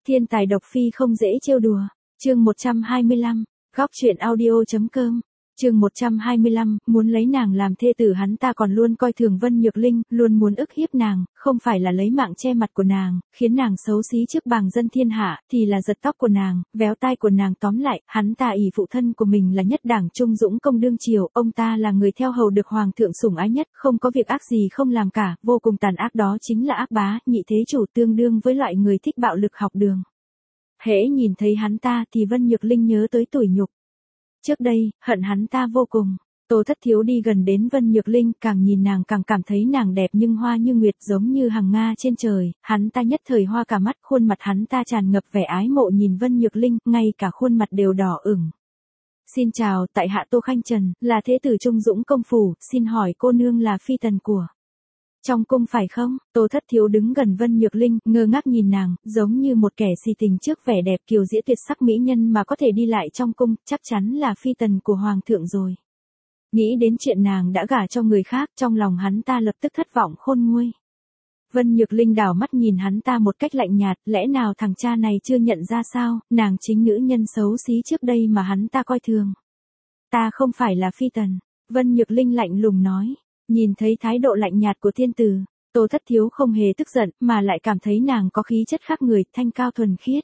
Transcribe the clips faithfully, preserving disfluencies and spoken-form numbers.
Thiên tài độc phi không dễ trêu đùa. Chương một trăm hai mươi lăm, góc truyện audio.com. Chương một trăm hai mươi lăm, muốn lấy nàng làm thê tử hắn ta còn luôn coi thường Vân Nhược Linh, luôn muốn ức hiếp nàng, không phải là lấy mạng che mặt của nàng, khiến nàng xấu xí trước bàng dân thiên hạ, thì là giật tóc của nàng, véo tai của nàng, tóm lại, hắn ta ỷ phụ thân của mình là nhất đảng trung dũng công đương triều, ông ta là người theo hầu được hoàng thượng sủng ái nhất, không có việc ác gì không làm cả, vô cùng tàn ác, đó chính là ác bá, nhị thế chủ, tương đương với loại người thích bạo lực học đường. Hễ nhìn thấy hắn ta thì Vân Nhược Linh nhớ tới tủi nhục. Trước đây, hận hắn ta vô cùng. Tô Thất Thiếu đi gần đến Vân Nhược Linh, càng nhìn nàng càng cảm thấy nàng đẹp nhưng hoa như nguyệt, giống như hằng nga trên trời, hắn ta nhất thời hoa cả mắt, khuôn mặt hắn ta tràn ngập vẻ ái mộ nhìn Vân Nhược Linh, ngay cả khuôn mặt đều đỏ ửng. Xin chào, tại hạ Tô Khanh Trần, là thế tử Trung Dũng công phủ, xin hỏi cô nương là phi tần của trong cung phải không? Tô Thất Thiếu đứng gần Vân Nhược Linh, ngơ ngác nhìn nàng, giống như một kẻ si tình trước vẻ đẹp kiều diễm tuyệt sắc mỹ nhân mà có thể đi lại trong cung, chắc chắn là phi tần của hoàng thượng rồi. Nghĩ đến chuyện nàng đã gả cho người khác, trong lòng hắn ta lập tức thất vọng khôn nguôi. Vân Nhược Linh đảo mắt nhìn hắn ta một cách lạnh nhạt, lẽ nào thằng cha này chưa nhận ra sao, nàng chính nữ nhân xấu xí trước đây mà hắn ta coi thường. Ta không phải là phi tần, Vân Nhược Linh lạnh lùng nói. Nhìn thấy thái độ lạnh nhạt của thiên tử, Tô Thất Thiếu không hề tức giận, mà lại cảm thấy nàng có khí chất khác người, thanh cao thuần khiết.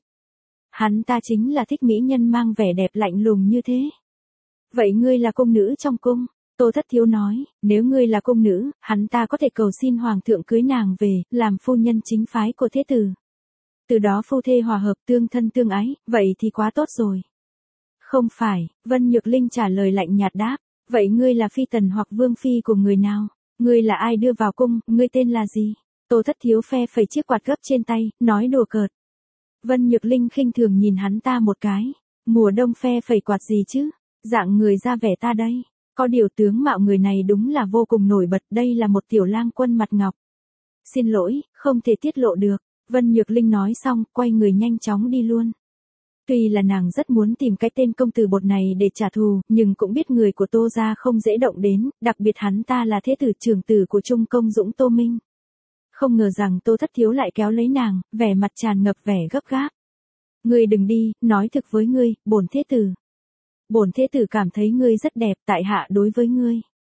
Hắn ta chính là thích mỹ nhân mang vẻ đẹp lạnh lùng như thế. Vậy ngươi là cung nữ trong cung? Tô Thất Thiếu nói, nếu ngươi là cung nữ, hắn ta có thể cầu xin hoàng thượng cưới nàng về, làm phu nhân chính phái của thế tử. Từ đó phu thê hòa hợp, tương thân tương ái, vậy thì quá tốt rồi. Không phải, Vân Nhược Linh trả lời lạnh nhạt đáp. Vậy ngươi là phi tần hoặc vương phi của người nào? Ngươi là ai đưa vào cung, ngươi tên là gì? Tô Thất Thiếu phe phẩy chiếc quạt gấp trên tay, nói đùa cợt. Vân Nhược Linh khinh thường nhìn hắn ta một cái. Mùa đông phe phẩy quạt gì chứ? Dạng người ra vẻ ta đây. Có điều tướng mạo người này đúng là vô cùng nổi bật, đây là một tiểu lang quân mặt ngọc. Xin lỗi, không thể tiết lộ được. Vân Nhược Linh nói xong, quay người nhanh chóng đi luôn. Tuy là nàng rất muốn tìm cái tên công tử bột này để trả thù, nhưng cũng biết người của Tô gia không dễ động đến, đặc biệt hắn ta là thế tử trưởng tử của Trung công Dũng Tô Minh. Không ngờ rằng Tô Thất Thiếu lại kéo lấy nàng, vẻ mặt tràn ngập vẻ gấp gáp. Ngươi đừng đi, nói thực với ngươi, bổn thế tử. Bổn thế tử cảm thấy ngươi rất đẹp, tại hạ đối với ngươi.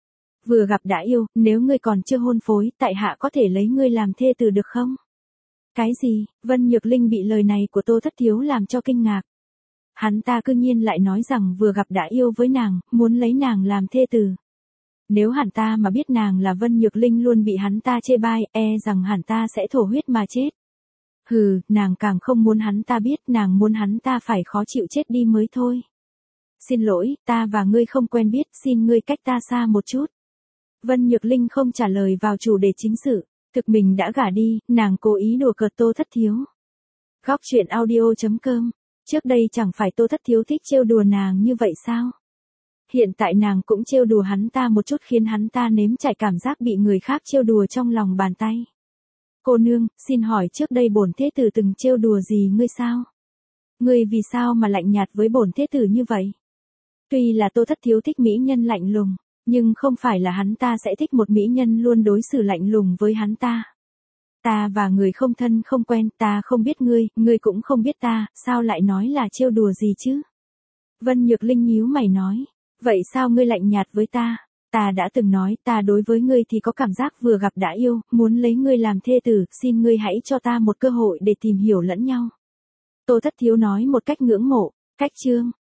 Vừa gặp đã yêu, nếu ngươi còn chưa hôn phối, tại hạ có thể lấy ngươi làm thê tử được không? Cái gì? Vân Nhược Linh bị lời này của Tô Thất Thiếu làm cho kinh ngạc. Hắn ta cư nhiên lại nói rằng vừa gặp đã yêu với nàng, muốn lấy nàng làm thê tử. Nếu hắn ta mà biết nàng là Vân Nhược Linh luôn bị hắn ta chê bai, e rằng hắn ta sẽ thổ huyết mà chết. Hừ, nàng càng không muốn hắn ta biết, nàng muốn hắn ta phải khó chịu chết đi mới thôi. Xin lỗi, ta và ngươi không quen biết, xin ngươi cách ta xa một chút. Vân Nhược Linh không trả lời vào chủ đề chính sự. Thực mình đã gả đi, nàng cố ý đùa cợt Tô Thất Thiếu. Góc truyện audio.com. Trước đây chẳng phải Tô Thất Thiếu thích trêu đùa nàng như vậy sao? Hiện tại nàng cũng trêu đùa hắn ta một chút khiến hắn ta nếm trải cảm giác bị người khác trêu đùa trong lòng bàn tay. Cô nương, xin hỏi trước đây bổn thế tử từng trêu đùa gì ngươi sao? Ngươi vì sao mà lạnh nhạt với bổn thế tử như vậy? Tuy là Tô Thất Thiếu thích mỹ nhân lạnh lùng, nhưng không phải là hắn ta sẽ thích một mỹ nhân luôn đối xử lạnh lùng với hắn ta. Ta và người không thân không quen, ta không biết ngươi, ngươi cũng không biết ta, sao lại nói là trêu đùa gì chứ? Vân Nhược Linh nhíu mày nói, vậy sao ngươi lạnh nhạt với ta? Ta đã từng nói, ta đối với ngươi thì có cảm giác vừa gặp đã yêu, muốn lấy ngươi làm thê tử, xin ngươi hãy cho ta một cơ hội để tìm hiểu lẫn nhau. Tô Thất Thiếu nói một cách ngưỡng mộ, cách chương.